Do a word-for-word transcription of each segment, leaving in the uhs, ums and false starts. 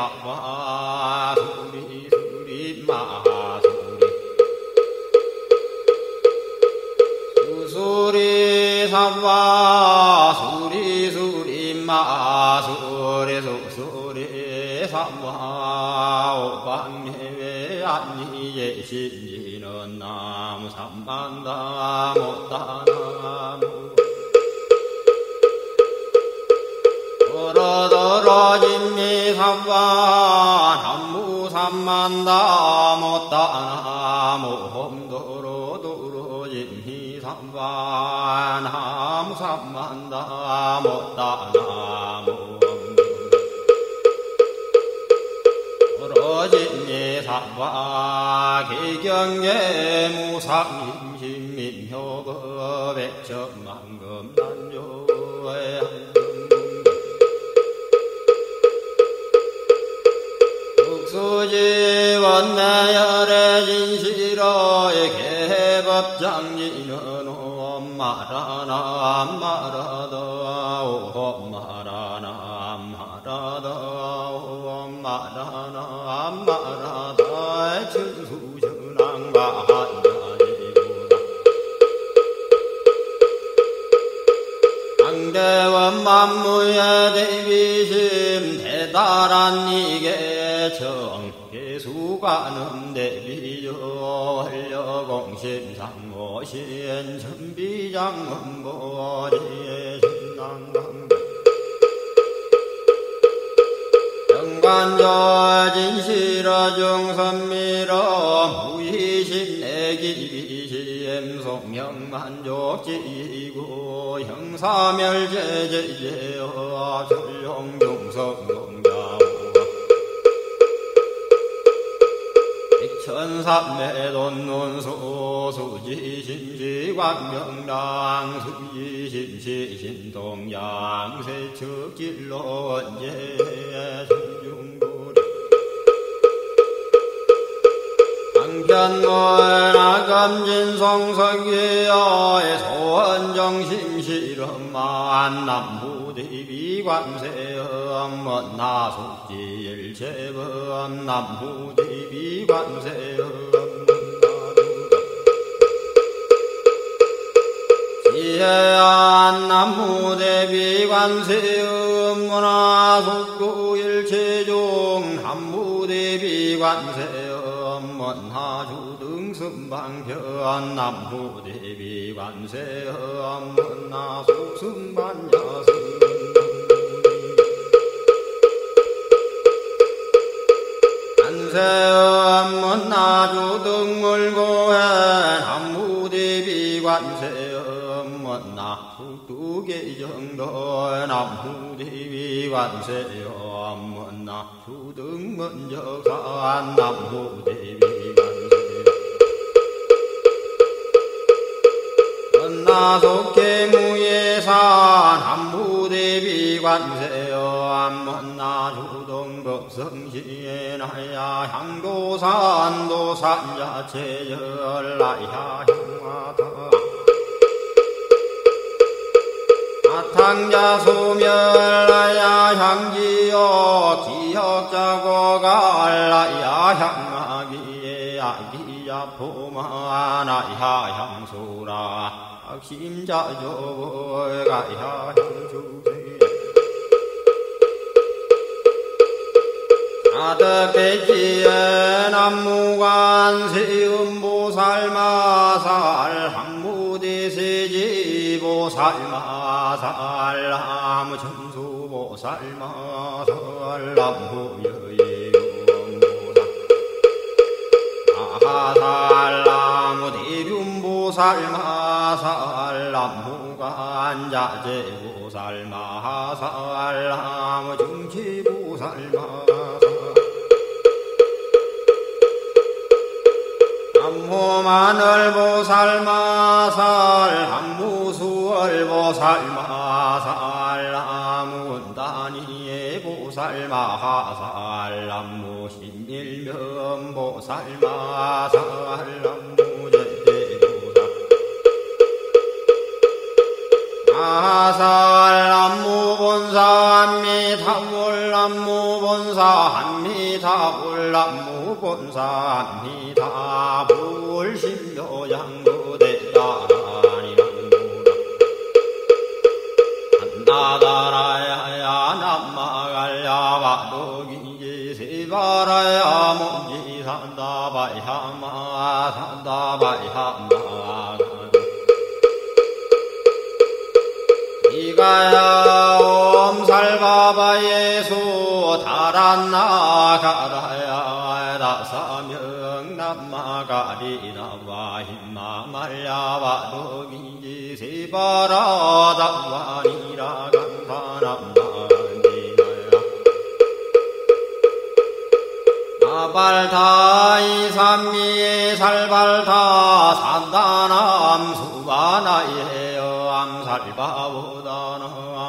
사와 수리 수리 마수리 수수리 사와 수리 수리 마수리 수수리 사와 오방해외 안니예 신지는 나무 삼만다 못다나무 도로도로 진미삼와 남무 삼만다 못다나무 홈도로도로 진미삼와 나무 삼만다 못다나무 도로 진미삼와 기경계 무상임신민효거 백천만금 난조에 수지원내열의 진시로의 개법장지는 엄마라나 엄마라다 엄마라나 엄마라다 엄마라나 엄마라다 천수전왕반자이구나 당대원 만무의 대비심 대단한 이계 정계수관음 대비조 활려공심상모신 천비장음보리의 신당당 정관조 진시러 중선미러 무의심내기비심 송명만족지이고 형사멸제제제어 전룡중성공자 천삼매돈논소 수지심시광명랑 수지심시신동양 세척질로 원제 신중고리 강편문화검진송석위여의 소원정심실험만 남부대비관세음 원나숙지일체범 남부대비관세음 지혜안 남부대비관세음 문화숙구일체종 남부대비관세음 원하주등승방편 남부대비관세음 원나숙승반야승 안세음 원나주등물고해 남부대비관세음 원나숙두계정도 남부대비관세음 원나주등문적산 남부대비관세음 원나숙계무예산 남부대비관세음 원나주동법성시에나야 향도산 도산야체열라야 향화다 아탕자 소멸라야 향지요 기역자고갈라야 향마기에 아기야 포마나야 향소라 악심자조가야 향주세 아득배지에 남무관세음보살마살 항무대세지보살마살 남천수보살마살 남무여예음보살 아하살 남무대륜보살마살 남무관자재보살마살 남무증치보살마살 남무마늘보살마살 남무수월보살마살 남무운다니의 보살마살 남무신일면보살마살 남무제대보살 아살 남무본사 한미탐월 남무본사 한미 사불람무본사입니다. 불신묘장도대다니랑무라 한나다라야야 남마갈야바도기지 세바라야 몽지 산다바야마 산다바야마 이가야 옴살바바 예수 달안나가라야 다사명 남마가리나와 힘마말야바도기지 세바라다와니라 간파남마니나야 나발타이 삼미에 살발타 산다남 수바나예여 암살바보다나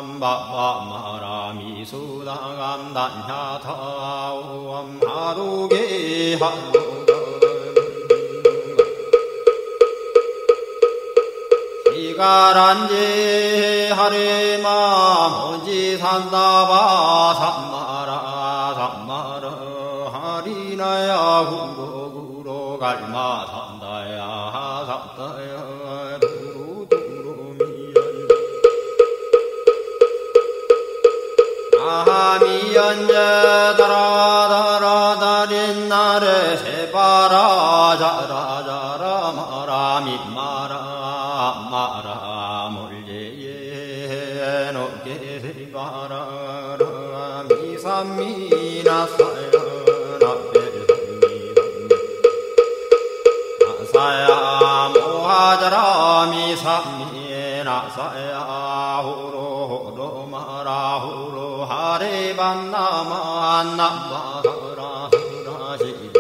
암바바마라미 수당암 단야타오 암하루게 하루가 시가란지 하리마 모지 산다바 산마라 산마라 하리나야 구로구로 갈마 산다야 산다야 아미연제 다라다라다린 나를 세바라 자라자라 마라 밑마라 마라 몰제예 높게 세바라 미삼미나 사야나 사야 모하자라 미삼미나 사야 호로 호로 마라 호로 하레반나마 남바라라시리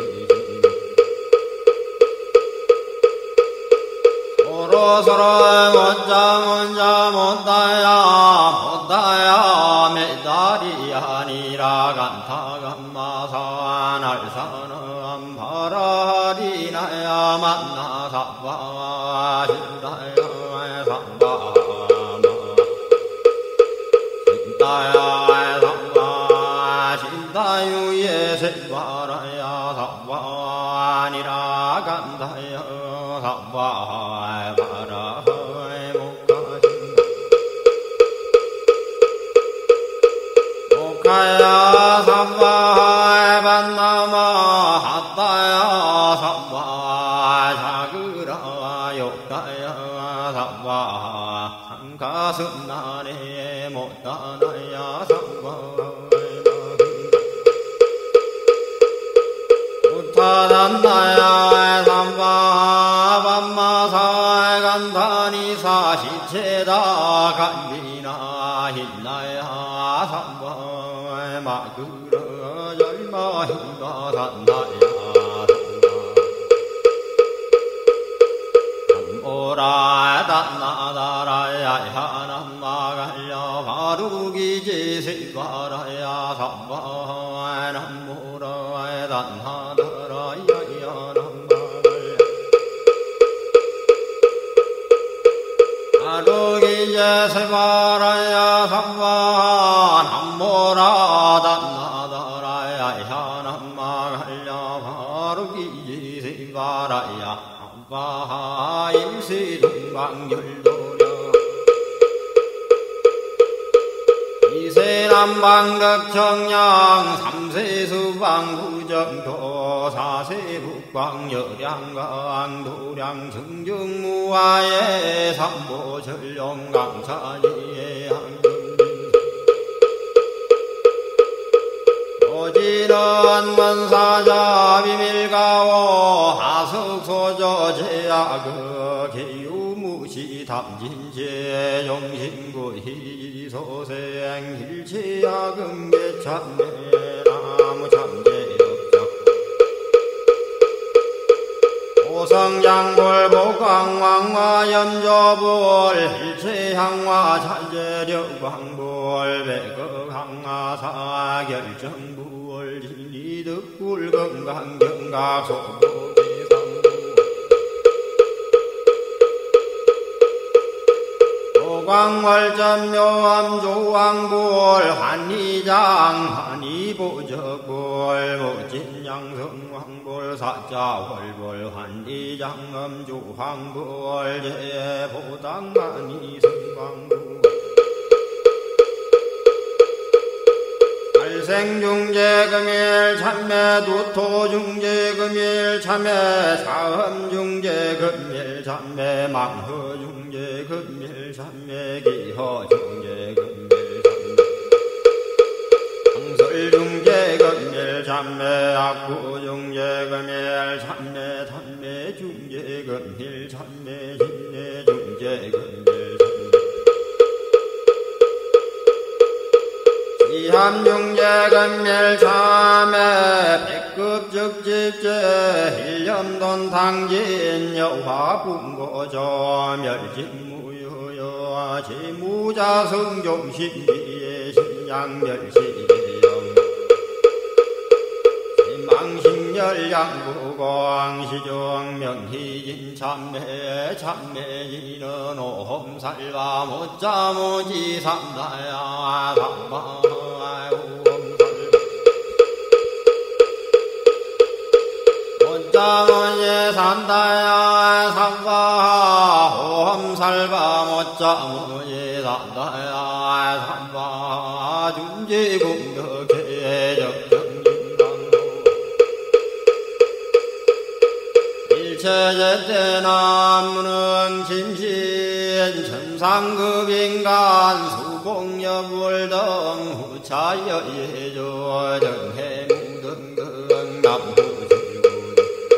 서로서로 못자 못자 못다야 못다야 메다리 아니라 간타간마산 알사는 바라리나야 만나사바 신다야 삼바마 신다야 신다유예 세바라야 삼바니라 간다야 삼바바라하이 목가신다 목가야 삼바하이 반나마 핫다야 삼바 자그라 욕다야 삼바 상가슴나네 못다나야 삼바 타단나야 삼바밤마사에 간다니사 시체다 간비나 힘나야 삼바에 마그러 절마히가 산나야 삼보라 단나다라야 하남마갈려 바루기지 세바라야 삼바에 남보라에 단하다 아루기제 세바라야 삼바 남모라 단나다라야 야남마갈려 바루기지 세바라야 삼바 임시동방열도려 이세남방덕청량 삼세수방구정도 사세북광여량강 도량 증정무화의 삼보전령강산이의 오지는 문사자 비밀가오 하석소저 제약의 개유무시 탐진제 용신구 희소생 힐치야금 개참내 나무참제역적 오성장골 복광왕화 염조불 힐체향화 찬제력광불 백극항화 사결정불 진리득불 건강경각소부 광월전묘암 조왕불 한리장 한이보적불 황볼 무진양성 황볼 사자 월볼 환리장엄주 황볼 제보당만이 성광부 발생중재금일 참매 두토중재금일 참매 사음중재금일 참매 망허중재금일 참매 기허중재금일 설중재금일 참매 악구중재금일 참매 탄매중재금일 참매 신내중재금일 이함중재금일 참매 백급적집제 일념돈 당진 여화분고조 멸진무효여 제무자성종신비의 신양멸시 망신열양구광시종 명희진 참매 참매지는 오험살바 못자모지 삼다야 삼바하이 못자모지 삼다야 삼바하 오험살바 못자모지 삼다야 삼바하 중지공덕해 적정 일체제때나무는 심신 천상급인간 수공여불 등 후차여예조 정해무등등 남부지구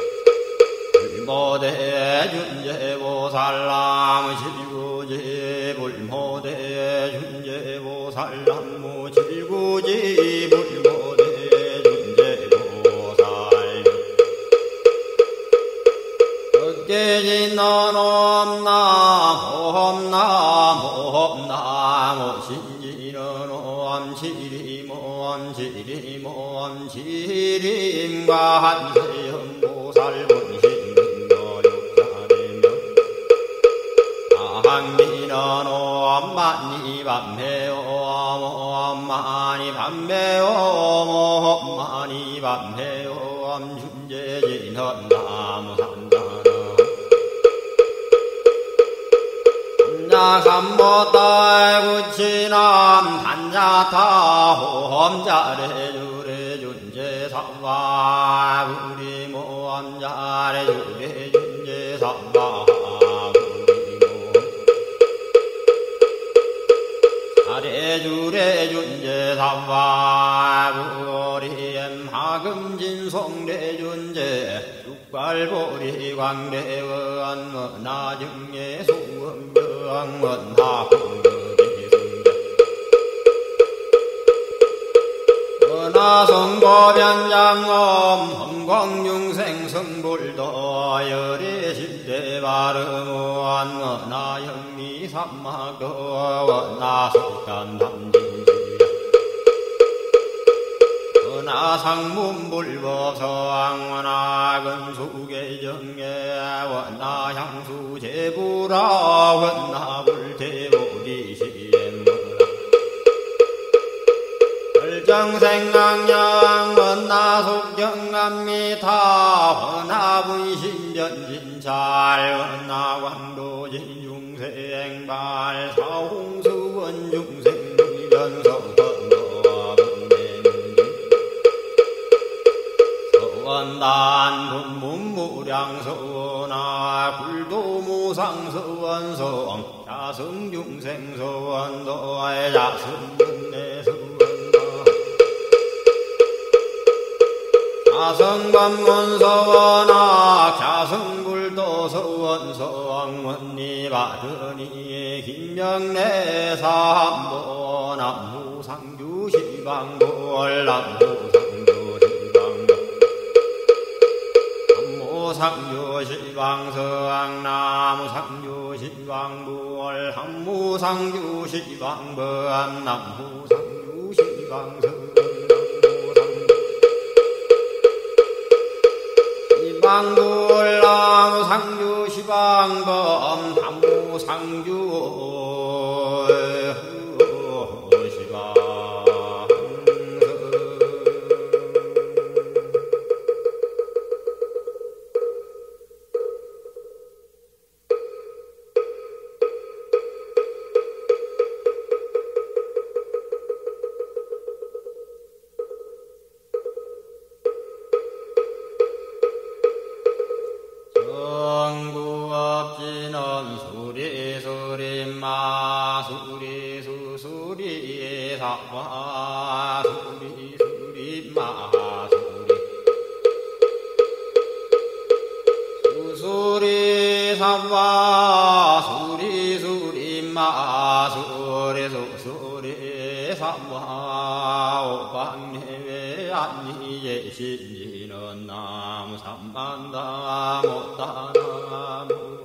불모대 준재보살람 실구지 불모대 준재보살람 무칠구지 불모대 깨진넌 옴나무 옴나무 신지는 옴시림 옴시림 옴시림과 한세음보살 본신도 육사되며 아항미는 옴만이 밤매옴 옴만이 밤매옴 옴만이 밤매옴 준재진은 나무 삼모따이 구치남 단야타 홈자레 주레 준제 삼바 우리 모함자레 주레 준제 삼바 자레 주레 준제 삼바 우리 엠하금진송레 준제 육발보리 광대원 나중에 소음 은하성고변장엄 험광중생 성불도 열애실대바르무한 은하영미삼마거 은하속간담진주야 은하상문불법서왕 은하근수계정예 은하향수제부라 은하불대보리시엠무라 결정생강양 은하속경감미타 은하분신전진찰 은하광도진중생발 사홍수원중생무변석 원단분문무량서원아 굴도무상서원성 자성중생서원도의 자성문내서원도 자성반문서원아 자성불도서원서왕원니바드니 김명래사함보 남무상주시방볼 남무상주시방볼 상주시방서왕 나무상주시방부월 항무상주시방범 남무상주시방서 시방부월 나무상주시방범 항무상주 시방 사와 수리 수리 마수리 수수리 사와 수리 수리 마수리 수수리 사와 오방내외 안니예 신지는 나무 삼만다 못다나무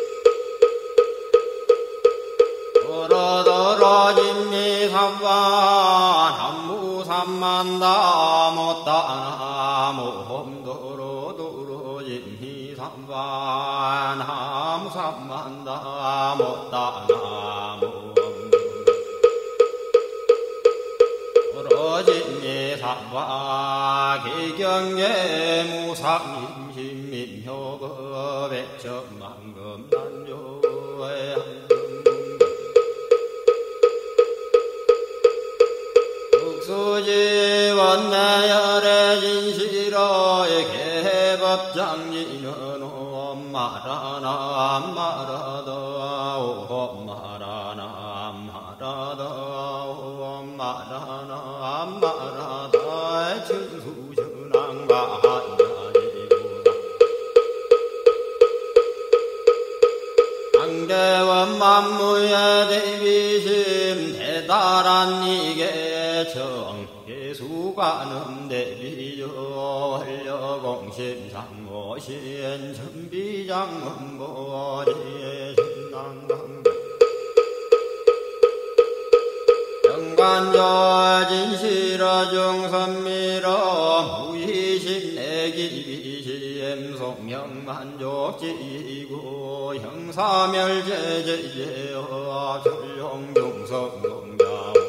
떨어떨어진미 삼와 남무 삼만다 못다나무 험도로도로진미 삼와 나무 삼만다 못다나무 떨어진미 삼와 기경계 무상임신민효거 백천만금 난조에 수지 원내열의 진실어의 개법장지는 엄마라나 엄마라다 엄마라나 엄마라다 엄마라나 엄마라다 천수전왕과 한자지구다 강대원 만무의 대비심 대단한 이게 정계수관음 대비요 원료공심상모신 천비장음보지 신당강 정관저 진실어 중선미러 무의심 내기비심 송명만족지구 형사멸제제제어 전룡중성동자우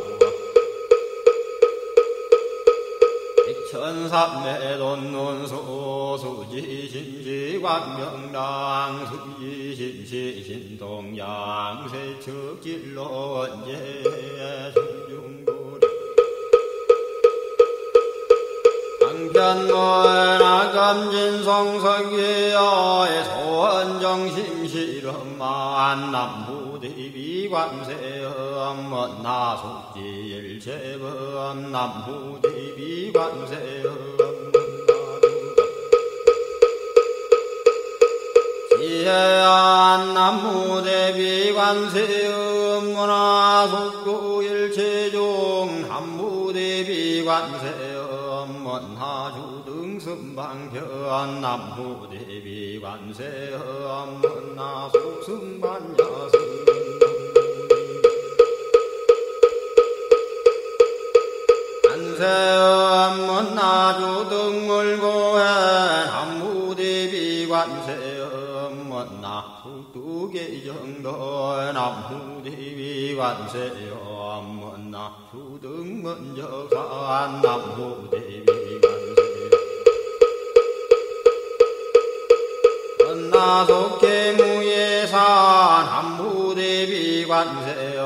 천삼매돈논소 수지심시광명랑 수지심시신동양 세척질로원제 중중고리 강편문화검진성석이여의 소원정심실험만 남부대비관세음 원나숙지일체범 남부대비관세음 지혜안 남무대비관세음 문화숙구일체종 남무대비관세음 원하주등승방편 남무대비관세음 원나숙승반야승 안세음 원나주등물고해 남무대비관세음 원나숙두계정도 남무대비관세음 원나주등문적산 남무대비관세 원나숙계무예산 남무대비관세음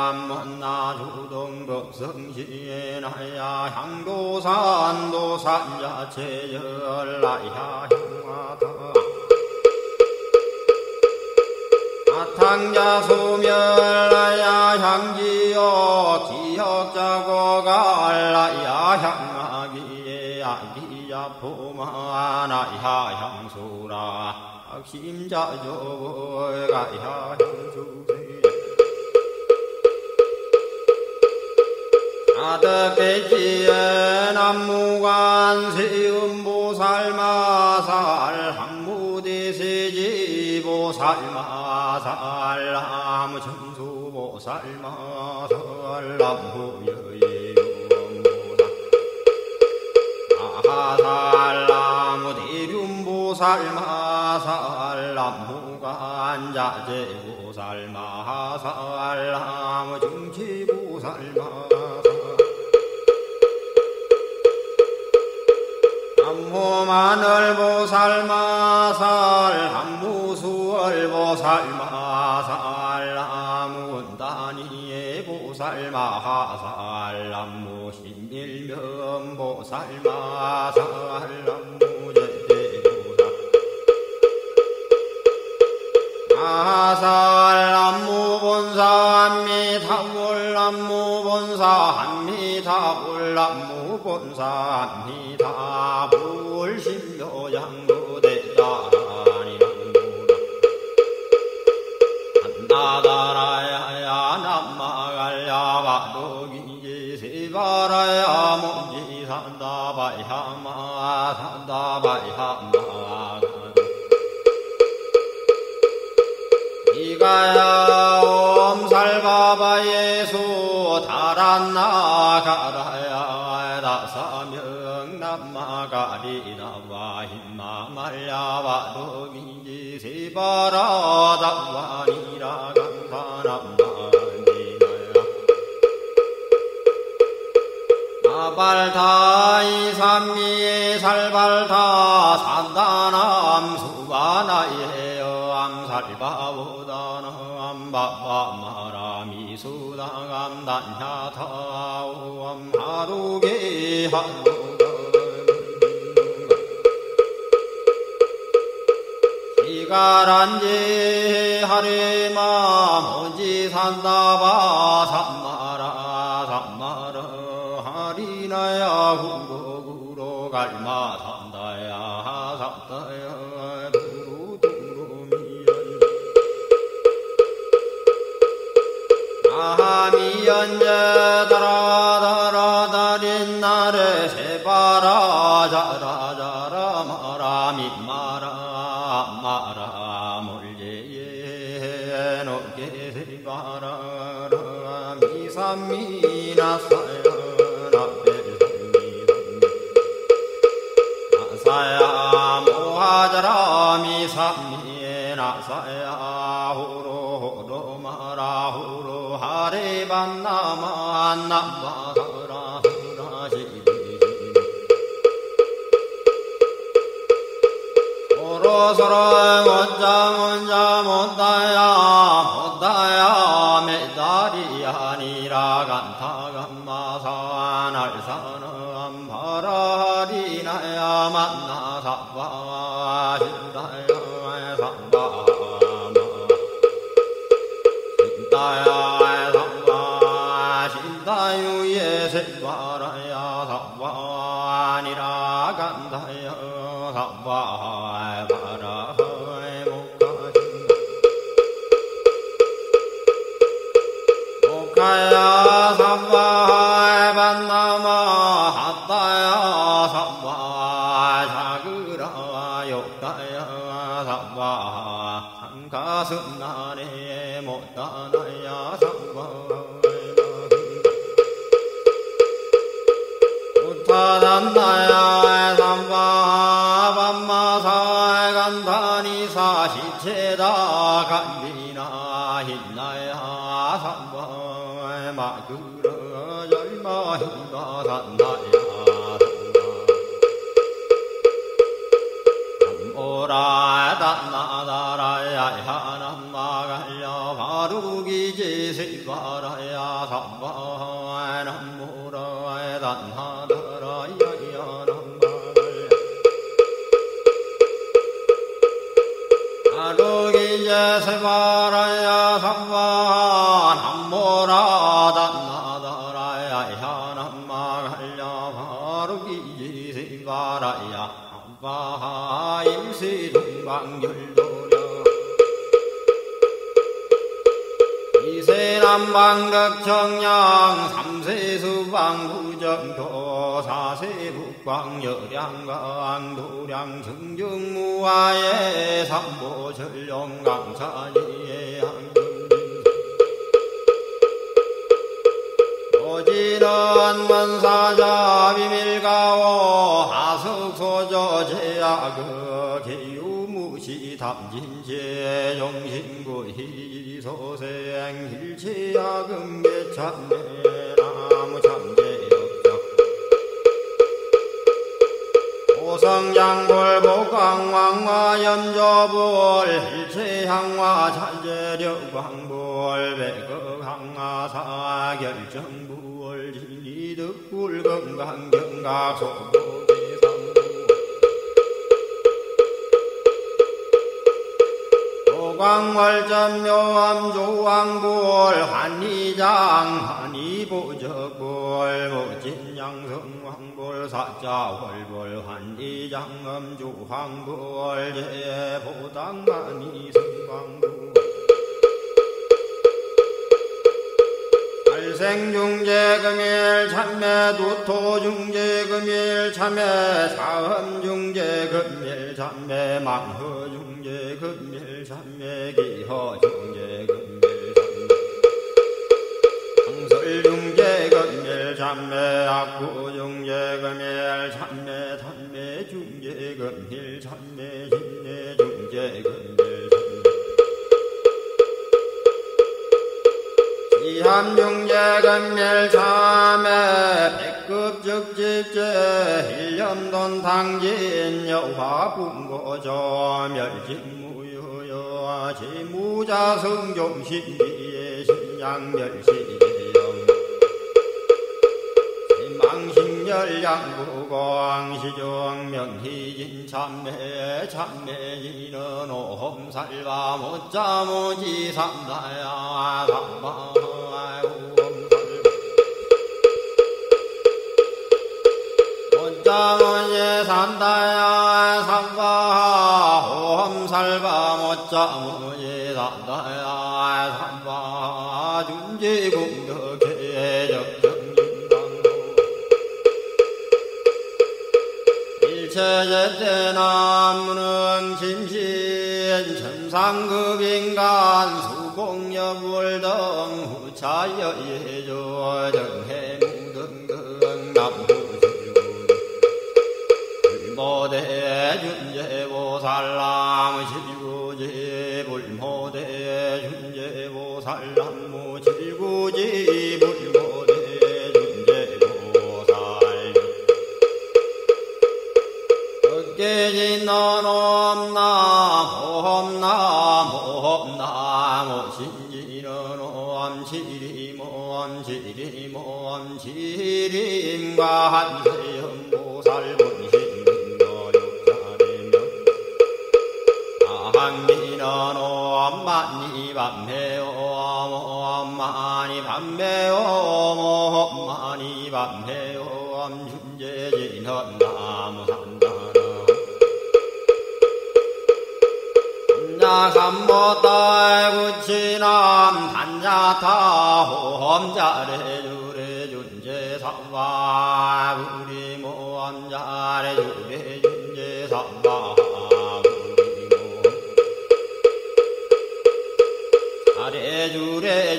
원나주동법성시나야 향도산 도산자체열라야 향화다 아탕자 소멸라야 향지요 기억자고갈라야 향하기에 아기야 포마나야 향수라 악심자조가야 향수세 아득배지에 남무관세음보살마살 항무대세지보살마살 남천수보살마살 남무여예용보살 아하살 남무대륜보살마살 남무관자재보살마살 남무증치보살마살 남무마늘보살마살 남무수월보살마살 남무원단이보살마살 남무신일면보살마살 남무제대보살 마살 남무본사 한미탕월 남무본사 한 불람무본사합니다. 불심묘장무대자니랑무라 한나다라야야 남마갈야바도기지 세바라야 몸지 산다바야마 산다바야마 이가야 옴살바바예수 달안나가라야 다사명 남마가리나와 힘마말야바도기지 세바라다와니라 감사남마니나야 아발타이 삼미에 살발타 산다남 수바나예 암살바보다나 암바바마라미 수다감단야타오 암하루게 하루가 시가란지 하리마 모지 산다바 산마라 산마라 하리나야 후로구로 갈마 산다야 산다야 두루두루미연 아미연제 다라다라다린 나를 세바라 자라자라 마라미마라 마라 몰제예 노게 세바라라 미삼미나사야 나사야 모하자라 미삼미나사야 후로후로 마라 후로 하레반나마 남바사라 사라시비 서로서로 못자 못자 못다야 못다야 메다리 아니라 간타간마사 날사는 바라리나야 만나사바 신다야 삼바마 신다야 삼바 신다유예 세바라야 삼바니라 간다야 삼바 가야 삼바 반나마 핫다야 삼바 자그라 욕다야 삼바 한가슴나네 못다나야 삼바 우타단나야 삼바 반마사 간다니사 시체다 간비나 힘나야 삼바 마그라 열마 힘가 산나야 남오라 단나다라야 하남마갈려 바루기지 세바라야 삼바 남오라 단나다라야 남마갈려 바루기지 세바라야 삼바 남오라 바라야 바하임시 동방열도려 이세남방덕청량 삼세수방부정도 사세북광여량강 도량 증정무화의 삼보전령강사지의 오지는 원사자 비밀가오 하석소저 제약의 개유무시 탐진제 용신구 희소생 hil치야금 개참내 나무참제역적 오성장불 복강왕화 염조불 hil치향화 찬제력광불 백극항화 사결정불 진리득불 건강경각소부 광월전 묘암 조왕불 환희장 환희 이보적볼 무진양성황볼 사자월볼 환리장엄주황볼 제보당만이 성광부 생중재금일 참매 두토중재금일 참매 사음중재금일 참매 망허중재금일 참매 기허중재금일 참매 상설중재금일 참매 악구중재금일 참매 단매중재금일 참매 진내중재금일 이함중재금일 참매 백급적집제 일념돈 당진 여화분고조 멸진무효여 지무자성종신기의 신양멸시대영 망신열양구광시종 명희진 참매 참매지는 오험살바 못자무지 삼다야 삼바 못자무지 삼다야 삼바 오험살바 못자무지 삼다야 삼바 준지공덕해 일체제대나무는 심신 천상급인간 수공여불 등 후차여예조 정해무등등 남부지군 불모대 준제보살람 칠구지 불모대 준제보살람 칠구지 불모대 깨진넌 옴나 옴나 옴나 오신지는 옴시림 옴시림 옴시림과 한세음보살 본신도 육자되며 아한미는 옴만이 밤매옴 옴만이 밤매옴 옴만이 밤매옴 준재진은 나무산다 삼모따구치남 단자타 홈자레주레 준제삼바 우리 모함자레주레 준제삼바 아레주레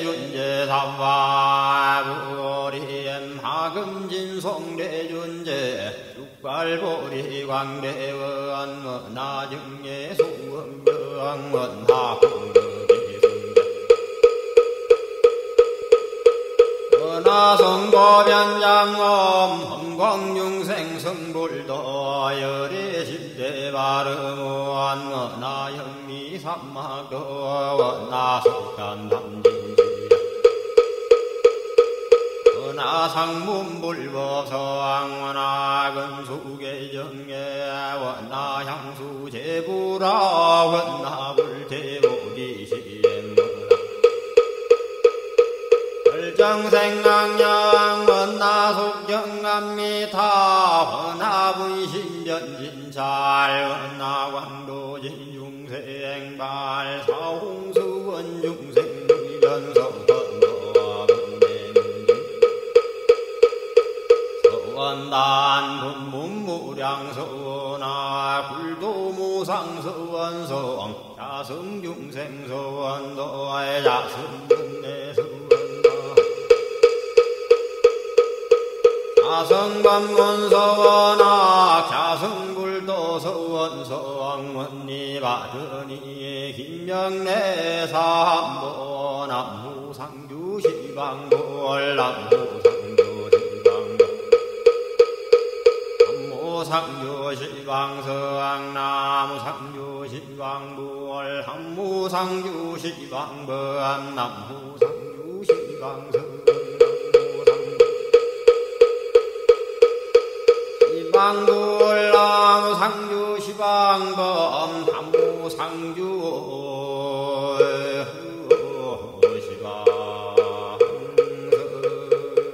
준제삼바 우리 엠하금진송레 준제 육발보리 광대원 나중에 소음병원하공덕이 은하성보변장엄 험광중생 성불도 열애십대바름원 은하영미삼막도 은하석간남진지 은하상문불법서왕 은하근수계정예 은하향수제부라 은하불제보기시엠문하 결정생강령 은하속경암미타 은하분신변진찰 은하광도진중생발 사홍수원중생변서 원단 분문무량서원아 불도무상서원성 자성중생서원도의 자성문내서원다 자성반문서원아 자성불도서원서왕원니바드니 김명내사함보 남무상주시방볼 남무상주시방볼 상주시방서왕 나무상주시방부월 한무상주시방범 남무상주시방서 시방부월 나무상주시방범 한무상주 시방서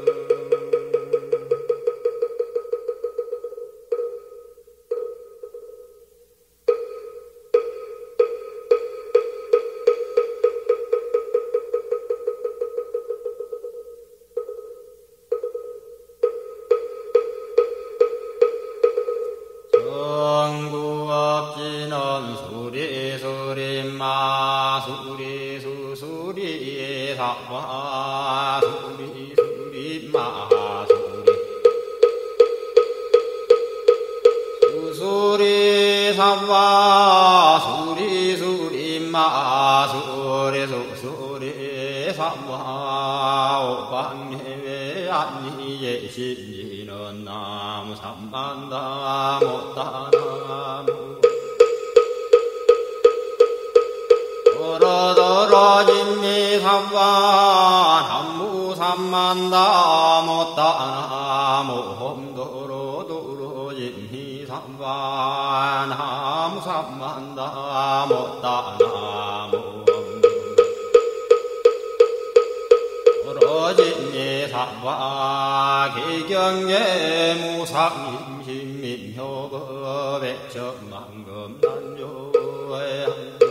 수리 사와 수리 수리 마수리 수리 사와 수리 수리 마수리 수리 사와 오방해외 안니예 신지는 나무 삼만다 못다나무 도로도로 진미삼와 남무 삼만다 못다나무 홈도로도로 진미삼와 나무 삼만다 못다나무 도로 진미삼와 기경계 무상임신민효법 백천만금 난조의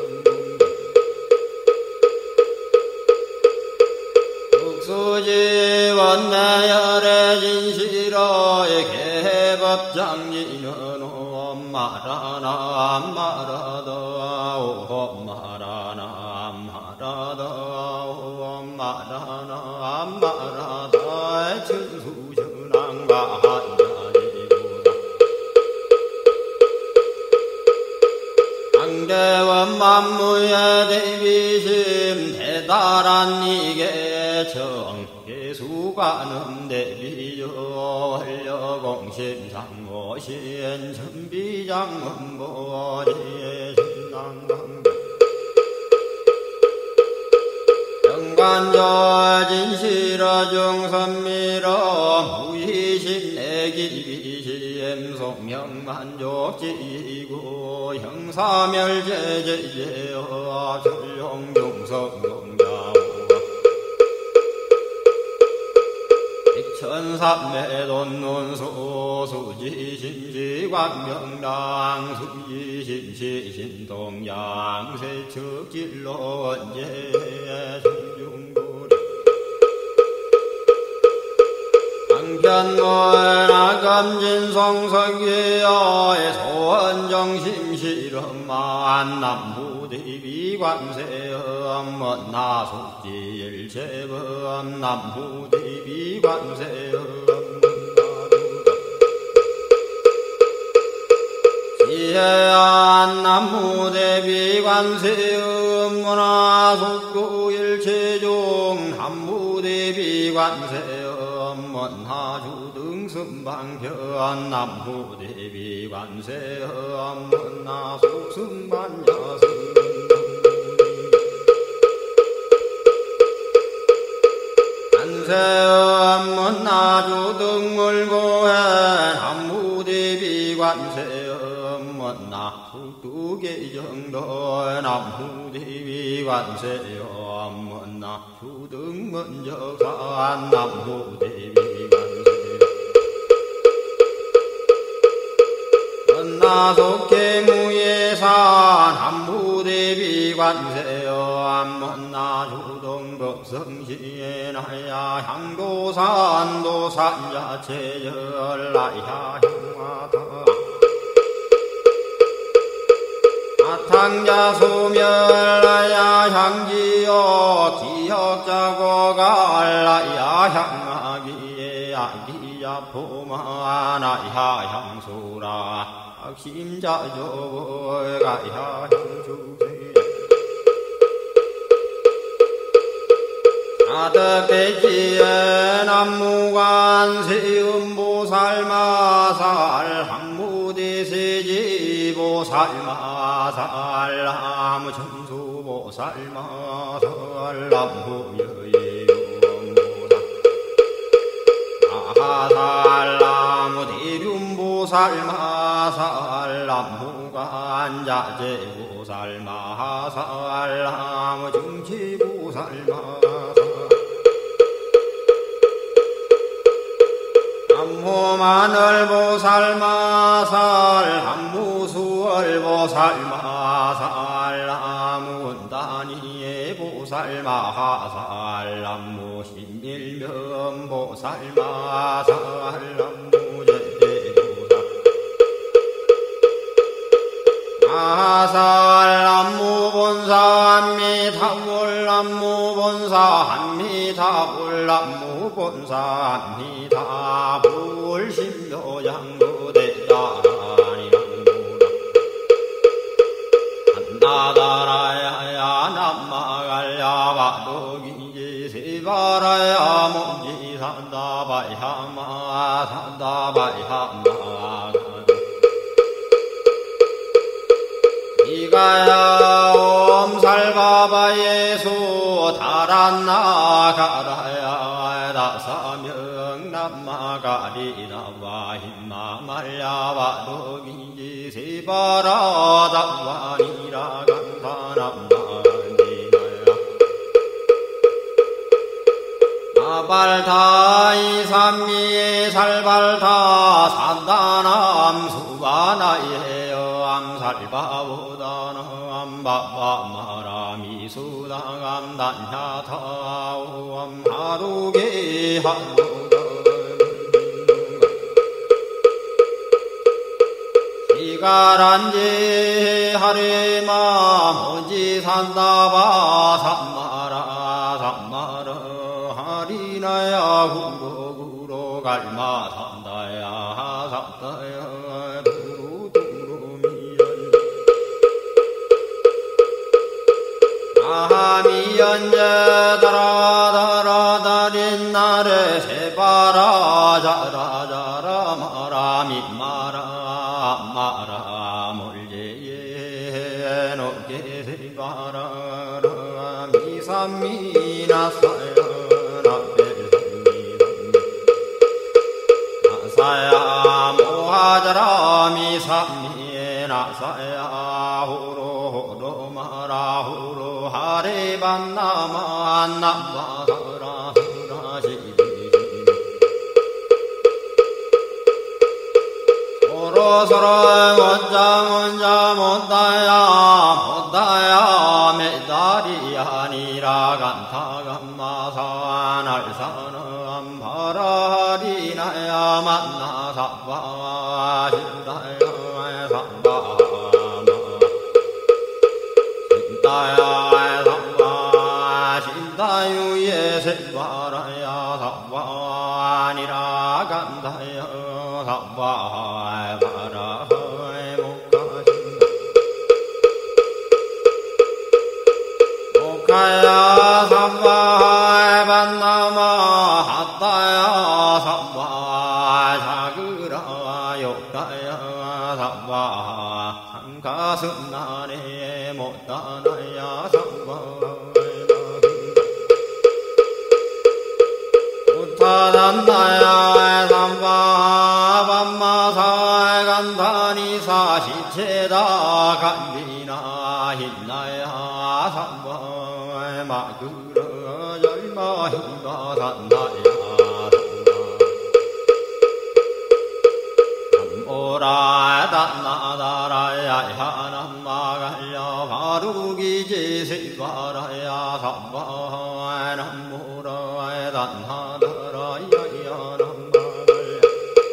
수지원내열의 진실어의 개법장지는 엄마라나 엄마라다 엄마라나 엄마라다 엄마라나 엄마라다 천수전왕바한자리보다 강대원 만무의 대비심 대달한 이계 정계수관음 대비조 활려공심상모신 천비장문보지의 신당강 정관조 진실어 중선미러 무의심내기비심 속명만족지고 형사멸제제제어 전룡중성공자 천삼매돈논소 수지심시광명당 수지심시신동양 세척질로 원제 중중고리 강편문화검진성성기여의 소원정심실험만 남부대비관세음 먼나속지일체범 남부대비관세음 지혜안 남무대비관세음 문화속구일체종 남무대비관세음 먼나주등승방편 남무대비관세음 먼나속승반야승 안세음 먼나주등물고해 남무대비관세음 먼나숙두계정도 남무대비관세음 먼나주등먼저산 남무대비관세 먼나속계무예산 남무대비관세음 먼나주동법성시에나야 향도산도산야체열라야 향화다 아탕자소멸라야 향지요 기역자고갈라야 향아기에 아기야포마나야 향소라 악심자조가야 향주세 아득대지에 남무관세음보살마살 항무대세지보살마살 남천수보살마살 남무여예용보살 아하살 남무대륜보살마살 남무관자재보살마살 남무증치보살마살 남무마늘보살마살 남무수월보살마살 남무은다니예보살마살 남무신일면보살마살 남무제대보살 아살 남무본사 미타월 남무본사 본사합니다. 불남무본사합니다. 불심묘장구대자라니랑구나 나다라야야 남마갈야바도기지 세바라야 몸지 산다바야마 산다바야마 이가야 옴살바바 예수 달았나가라야 다사명 남마가리나와 힘마말야바도기지 세바라 답관이라 간파남마니나야 나발타 이삼미에 살발타 산다남 수바나예여 암살바보다나 암바바마라미수당암 단야타오 암하루게 하루다 이가란지 하리마 모지 산다바 삼마라 삼마라 하리나야 구로구로 갈마 산다야 산다야 두루두루미연 아미연제 다라다라다린 나래 세바라 자라자라 마라미마라 마라 몰제예 노게 세바라 미삼미나사야 나사야 모하자라 미삼미나사야 호로호로 마라 호로 하레반나마 나마사라 사라시 서로서로 못자 못자 못다야 못다야 메달이 아니라 간타간마사 날사는 바라리나야 만나 사바 신다야 사바 신다야 사바 신다유예 세바라야 사바니라 간다야 사바 가야 삼바 반나마 핫다야 삼바 자그라 욕다야 삼바 상가슴나네 못다나야 삼바 우타단다야 삼바 반마사 간다니사 시체다 간비나 힘나야 삼바 마그러 절마 힘가 산다야 남오라 단나다라야 하남마갈려 바루기지 세바라야 삼바 남오라 단나다라야 하남마갈려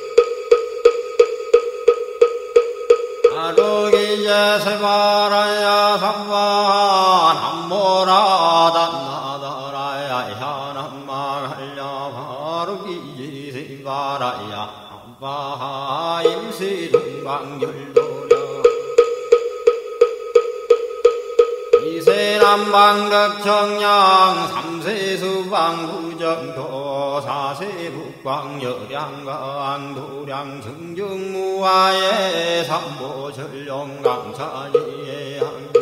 바루기지 세바라야 삼바 남오라 단나다라야 하남마갈려 바루기지 세바라야 삼바 임시동방열도려 이세남방덕청량 삼세수방구정도 사세북광여량강 도량승정무화의 삼보전룡강산이의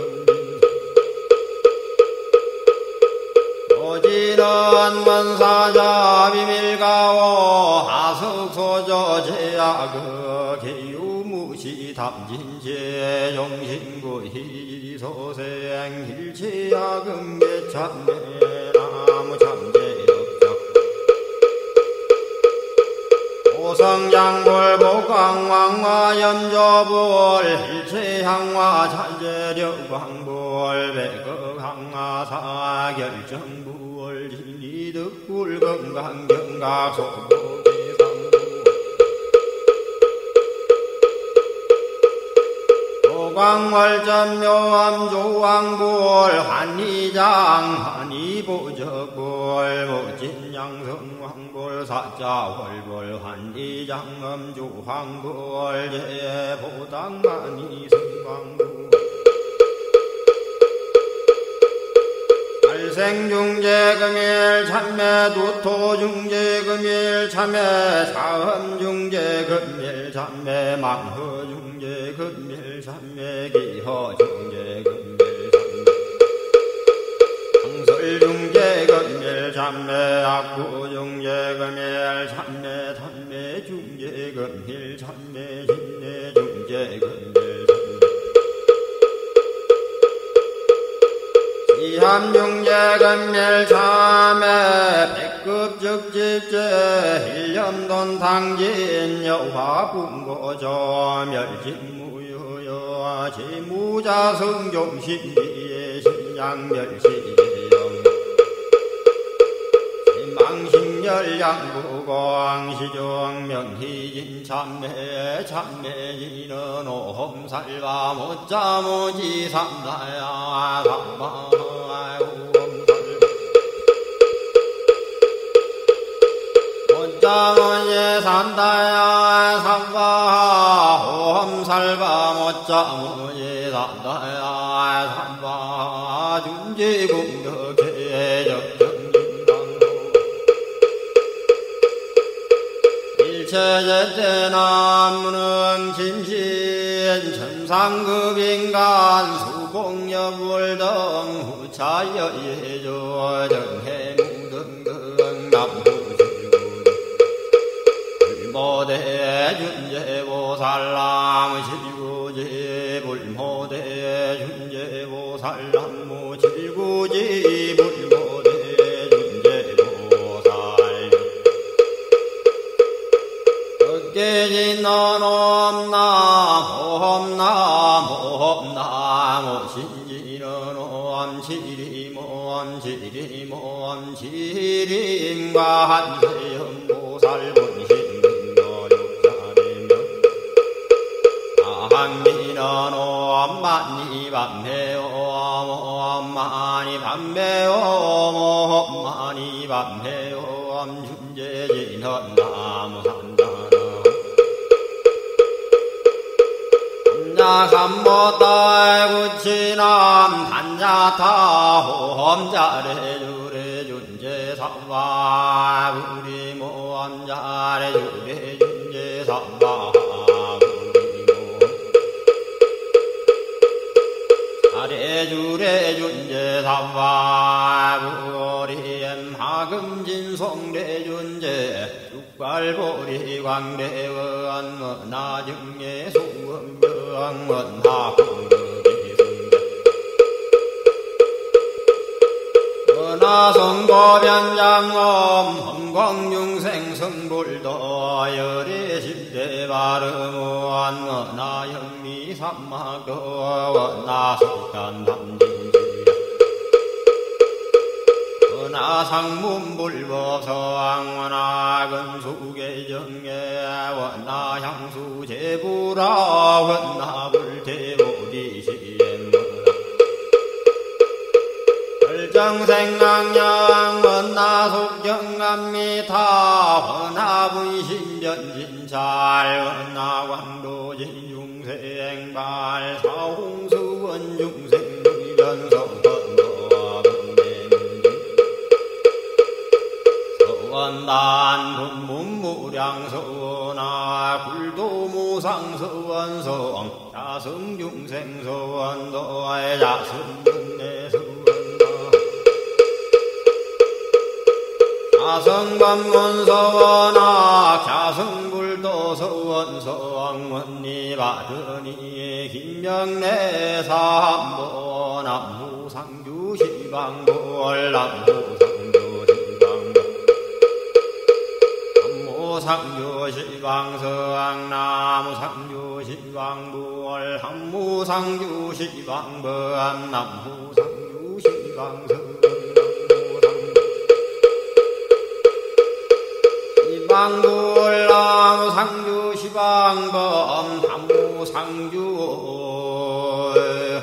오지는 문사자 비밀가오 하석소저 제약의 개유무시 탐진제 용신구 희소생 hil치야금 개참내 나무참제역적 오성장불 복광왕화 염조불 hil치향화 찬제력광불 백극항화 사결정불 진리득불 건강경각소복계상부 도광월전묘암조왕불 한리장 한이보적불 황볼 무진 양성 황볼 사자 월볼 환리장엄주 황볼 제보당만이 성황부 발생중재금일 참매 두토중재금일 참매 사음중재금일 참매 망허중재금일 참매 기허중재금일 설중재금일 참매 악구중재금일 참매 탄매중재금일 참매 신내중재금일 시함중재금일 참매 백급적집제 일념돈 당진 여화분고조 멸진무효여 지무자성종신비의 신양멸시대영 망신열양구광시종 명희진 참매 참매지는 오험살바 못자모지 삼다야 삼바우험살 못자모지 삼다야 삼바 오험살바 못자모지 삼다야 삼바 중지공덕해 적정 일체제대나무는 진신 천상급인간 수공여불 등 후차여예조 정해무등등 남후실군 불모대 준재보살람 실구지 불모대 준재보살람 실구지 불모대 깨진넌 옴나무 옴나무 신지는 옴시림 옴시림 옴시림과 한세음보살 본신근거 육사리며 아한미는 옴만이 밤매옴 옴만이 밤매옴 옴만이 밤매옴 준재진은 나무 삼모따이 구치남 단야타 홈자래 주래 준재삼바 우리 모함자래 주래 준재삼바 자래 주래 준재삼바 우리 엠하금진송래 준재 육발보리 광대원 나중에 소음병 은하성고변장엄 험광중생 성불도 열애십대바르무한 은하영미삼마거 은하석간담진주야 은하상문불법서왕 은하근수계정에 은하향수제부라 은하불대보리시엠 정생강양 은하속경암미타 은하분신변진찰 은하광도진 중생발 사홍수원 중생불변성건도문내문진 서원단분문무량서원아 굴도무상서원성 자성중생서원도의 자성문내서원 자성반문서원악 자성불도서원서왕원니 바드니 김명래사함보 남무상주시방볼 남무상주시방볼 남무상주시방서왕 나무상주시방볼 함무상주시방범 남무상주시방서 시방불나무 상주 시방범 남무 상주